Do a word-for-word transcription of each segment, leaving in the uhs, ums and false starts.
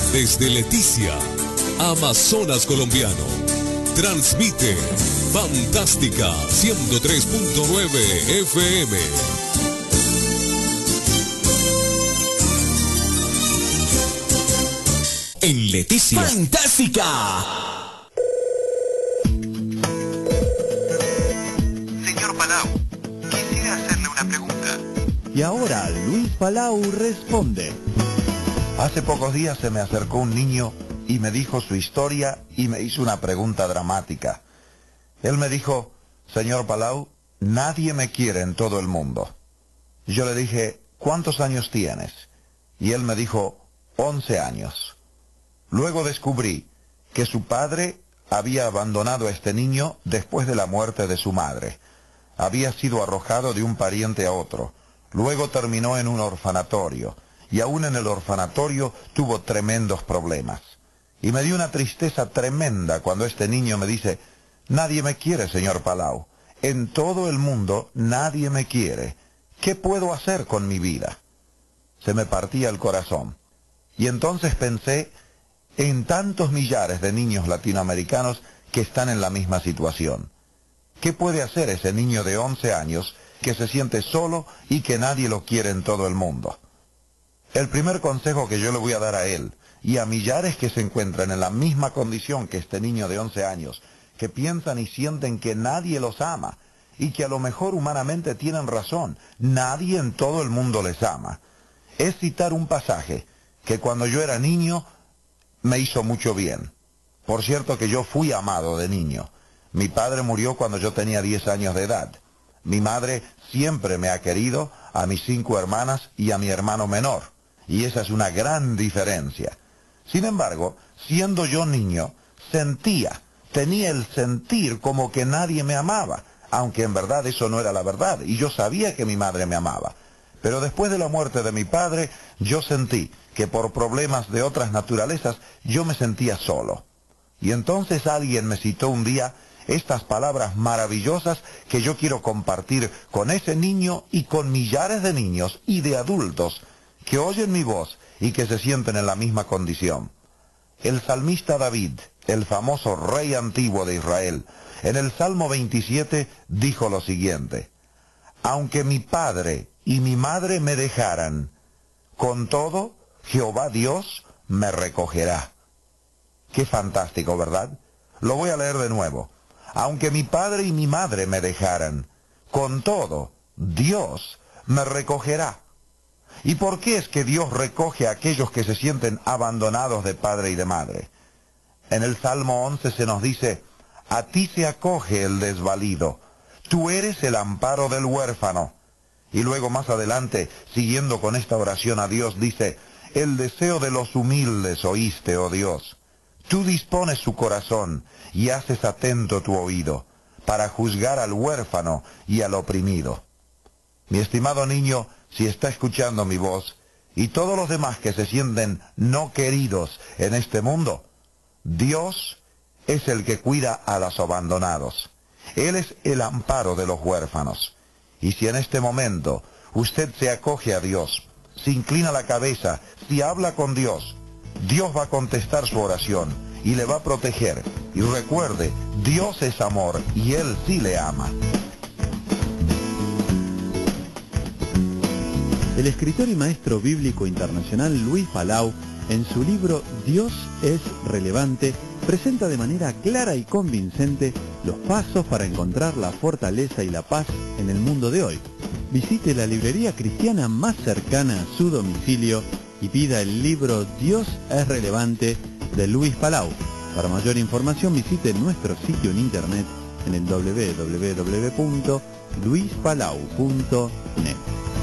Desde Leticia, Amazonas colombiano, transmite Fantástica ciento tres punto nueve F M. En Leticia. ¡Fantástica! Señor Palau, quisiera hacerle una pregunta. Y ahora Luis Palau responde. Hace pocos días se me acercó un niño y me dijo su historia y me hizo una pregunta dramática. Él me dijo, señor Palau, nadie me quiere en todo el mundo. Yo le dije, ¿cuántos años tienes? Y él me dijo, once años. Luego descubrí que su padre había abandonado a este niño después de la muerte de su madre. Había sido arrojado de un pariente a otro. Luego terminó en un orfanatorio. Y aún en el orfanatorio tuvo tremendos problemas. Y me dio una tristeza tremenda cuando este niño me dice, nadie me quiere, señor Palau. En todo el mundo nadie me quiere. ¿Qué puedo hacer con mi vida? Se me partía el corazón. Y entonces pensé en tantos millares de niños latinoamericanos que están en la misma situación. ¿Qué puede hacer ese niño de once años que se siente solo y que nadie lo quiere en todo el mundo? El primer consejo que yo le voy a dar a él y a millares que se encuentran en la misma condición que este niño de once años, que piensan y sienten que nadie los ama y que a lo mejor humanamente tienen razón, nadie en todo el mundo les ama, es citar un pasaje que cuando yo era niño me hizo mucho bien. Por cierto que yo fui amado de niño. Mi padre murió cuando yo tenía diez años de edad. Mi madre siempre me ha querido, a mis cinco hermanas y a mi hermano menor. Y esa es una gran diferencia. Sin embargo, siendo yo niño, sentía, tenía el sentir como que nadie me amaba, aunque en verdad eso no era la verdad, y yo sabía que mi madre me amaba. Pero después de la muerte de mi padre, yo sentí que por problemas de otras naturalezas, yo me sentía solo. Y entonces alguien me citó un día estas palabras maravillosas que yo quiero compartir con ese niño y con millares de niños y de adultos que oyen mi voz y que se sienten en la misma condición. El salmista David, el famoso rey antiguo de Israel, en el Salmo veintisiete dijo lo siguiente: aunque mi padre y mi madre me dejaran, con todo, Jehová Dios me recogerá. Qué fantástico, ¿verdad? Lo voy a leer de nuevo. Aunque mi padre y mi madre me dejaran, con todo, Dios me recogerá. ¿Y por qué es que Dios recoge a aquellos que se sienten abandonados de padre y de madre? En el Salmo once se nos dice, a ti se acoge el desvalido, tú eres el amparo del huérfano. Y luego más adelante, siguiendo con esta oración a Dios, dice, el deseo de los humildes oíste, oh Dios. Tú dispones su corazón y haces atento tu oído para juzgar al huérfano y al oprimido. Mi estimado niño, si está escuchando mi voz, y todos los demás que se sienten no queridos en este mundo, Dios es el que cuida a los abandonados. Él es el amparo de los huérfanos. Y si en este momento usted se acoge a Dios, se inclina la cabeza, si habla con Dios, Dios va a contestar su oración y le va a proteger. Y recuerde, Dios es amor y Él sí le ama. El escritor y maestro bíblico internacional Luis Palau, en su libro Dios es relevante, presenta de manera clara y convincente los pasos para encontrar la fortaleza y la paz en el mundo de hoy. Visite la librería cristiana más cercana a su domicilio y pida el libro Dios es relevante de Luis Palau. Para mayor información visite nuestro sitio en internet en el doble u doble u doble u punto luis palau punto net.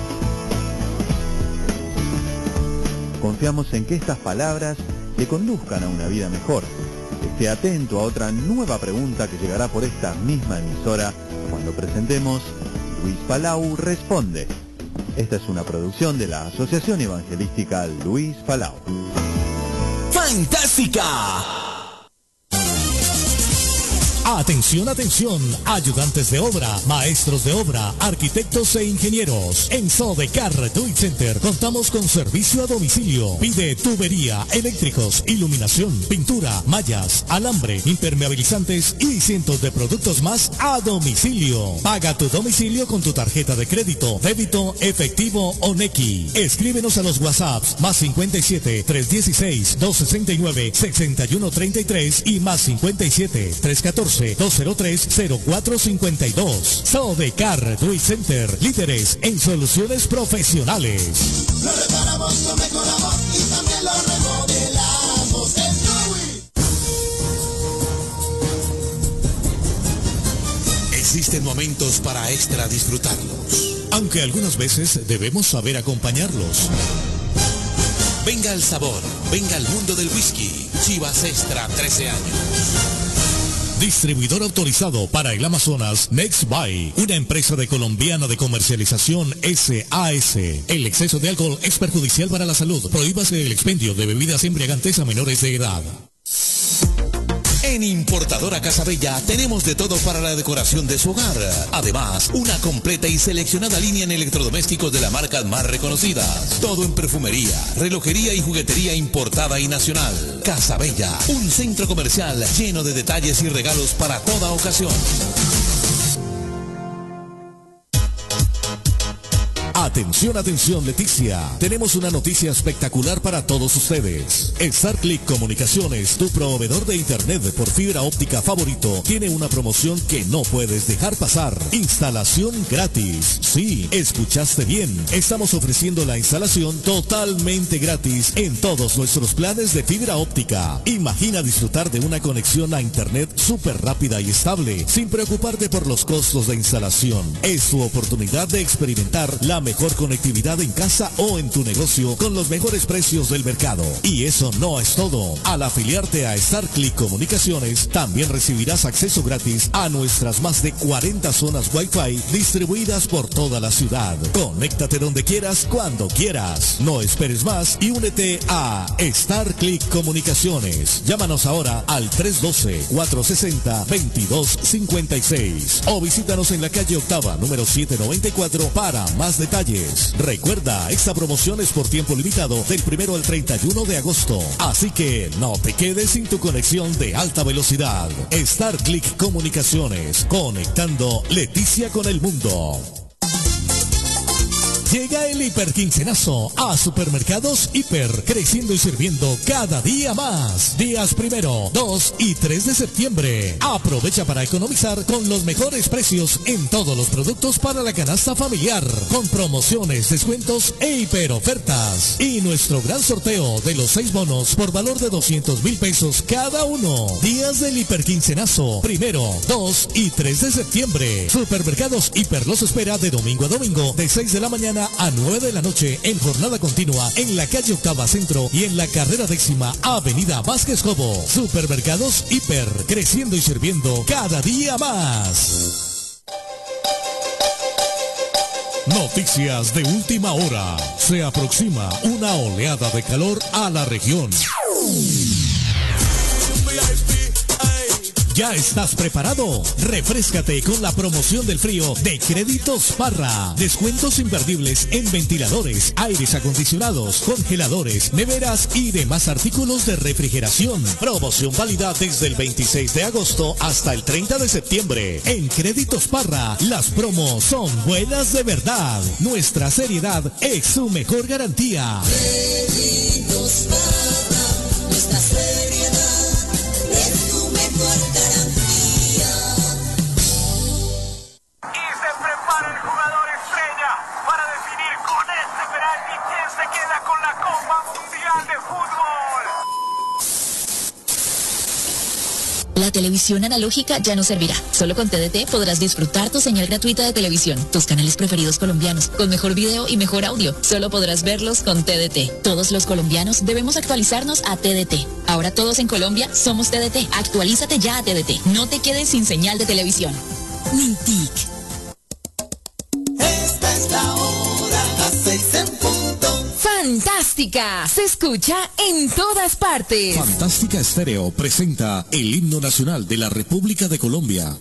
Confiamos en que estas palabras le conduzcan a una vida mejor. Esté atento a otra nueva pregunta que llegará por esta misma emisora cuando presentemos Luis Palau Responde. Esta es una producción de la Asociación Evangelística Luis Palau. ¡Fantástica! Atención, atención, ayudantes de obra, maestros de obra, arquitectos e ingenieros. En Sodecar Do It Center contamos con servicio a domicilio. Pide tubería, eléctricos, iluminación, pintura, mallas, alambre, impermeabilizantes y cientos de productos más a domicilio. Paga tu domicilio con tu tarjeta de crédito, débito, efectivo o Nequi. Escríbenos a los WhatsApps más cincuenta y siete, trescientos dieciséis, doscientos sesenta y nueve, sesenta y uno treinta y tres y más cincuenta y siete, trescientos catorce, doscientos tres, cero cuatro cincuenta y dos. Sodecar Do It Center, líderes en soluciones profesionales. Lo reparamos, lo mejoramos y también lo remodelamos. El Do It. Existen momentos para extra disfrutarlos, aunque algunas veces debemos saber acompañarlos. Venga el sabor, venga el mundo del whisky. Chivas Extra, trece años. Distribuidor autorizado para el Amazonas Next Buy, una empresa de colombiana de comercialización S A S. El exceso de alcohol es perjudicial para la salud. Prohíbase el expendio de bebidas embriagantes a menores de edad. En Importadora Casabella tenemos de todo para la decoración de su hogar. Además, una completa y seleccionada línea en electrodomésticos de las marcas más reconocidas. Todo en perfumería, relojería y juguetería importada y nacional. Casabella, un centro comercial lleno de detalles y regalos para toda ocasión. Atención, atención, Leticia. Tenemos una noticia espectacular para todos ustedes. StarClick Comunicaciones, tu proveedor de internet por fibra óptica favorito, tiene una promoción que no puedes dejar pasar. Instalación gratis. Sí, escuchaste bien. Estamos ofreciendo la instalación totalmente gratis en todos nuestros planes de fibra óptica. Imagina disfrutar de una conexión a internet súper rápida y estable, sin preocuparte por los costos de instalación. Es tu oportunidad de experimentar la mejor conectividad en casa o en tu negocio con los mejores precios del mercado. Y eso no es todo. Al afiliarte a StarClick Comunicaciones, también recibirás acceso gratis a nuestras más de cuarenta zonas Wi-Fi distribuidas por toda la ciudad. Conéctate donde quieras, cuando quieras. No esperes más y únete a StarClick Comunicaciones. Llámanos ahora al tres uno dos, cuatro seis cero, veintidós cincuenta y seis o visítanos en la calle Octava, número setecientos noventa y cuatro para más detalles. Recuerda, esta promoción es por tiempo limitado del primero al treinta y uno de agosto. Así que no te quedes sin tu conexión de alta velocidad. StarClick Comunicaciones, conectando Leticia con el mundo. Llega el hiperquincenazo a Supermercados Hiper, creciendo y sirviendo cada día más. Días primero, dos y tres de septiembre. Aprovecha para economizar con los mejores precios en todos los productos para la canasta familiar, con promociones, descuentos e hiperofertas. Y nuestro gran sorteo de los seis bonos por valor de doscientos mil pesos cada uno. Días del hiperquincenazo, primero, dos y tres de septiembre. Supermercados Hiper los espera de domingo a domingo, de seis de la mañana a nueve de la noche en jornada continua en la calle Octava Centro y en la carrera décima Avenida Vázquez Cobo. Supermercados Hiper, creciendo y sirviendo cada día más. Noticias de última hora. Se aproxima una oleada de calor a la región. ¿Ya estás preparado? Refréscate con la promoción del frío de Créditos Parra. Descuentos imperdibles en ventiladores, aires acondicionados, congeladores, neveras y demás artículos de refrigeración. Promoción válida desde el veintiséis de agosto hasta el treinta de septiembre. En Créditos Parra, las promos son buenas de verdad. Nuestra seriedad es su mejor garantía. Créditos Parra, nuestra seriedad es tu mejor garantía. La televisión analógica ya no servirá. Solo con T D T podrás disfrutar tu señal gratuita de televisión, tus canales preferidos colombianos, con mejor video y mejor audio. Solo podrás verlos con T D T. Todos los colombianos debemos actualizarnos a T D T. Ahora todos en Colombia somos T D T. Actualízate ya a T D T. No te quedes sin señal de televisión. Mintic. Esta es la hora, las seis en punto. Fantástica se escucha en todas partes. Fantástica Estéreo presenta el himno nacional de la República de Colombia.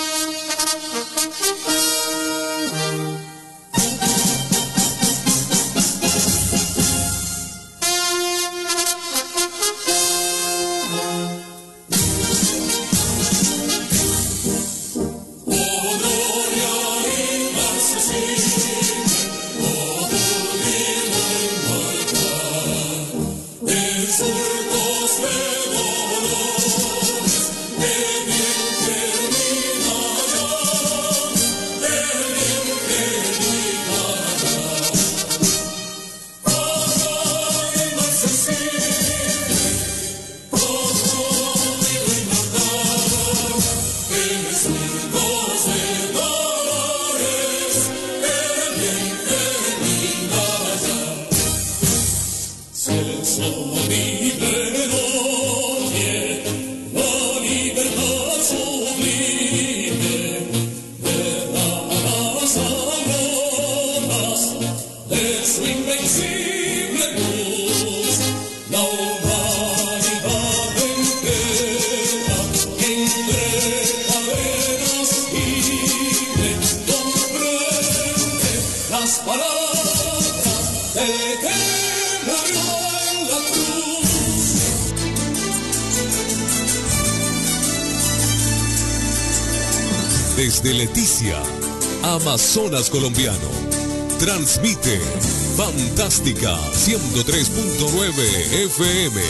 Desde Leticia, Amazonas colombiano, transmite Fantástica ciento tres punto nueve F M.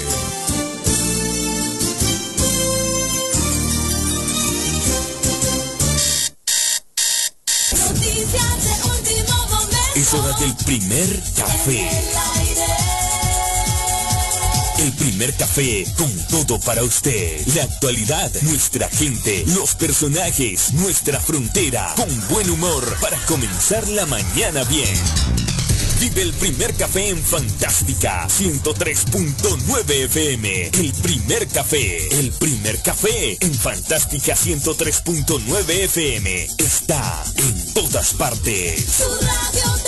Es hora del primer café. El primer café con todo para usted. La actualidad, nuestra gente, los personajes, nuestra frontera. Con buen humor para comenzar la mañana bien. Vive el primer café en Fantástica ciento tres punto nueve F M. El primer café. El primer café en Fantástica ciento tres punto nueve F M. Está en todas partes. Tu radio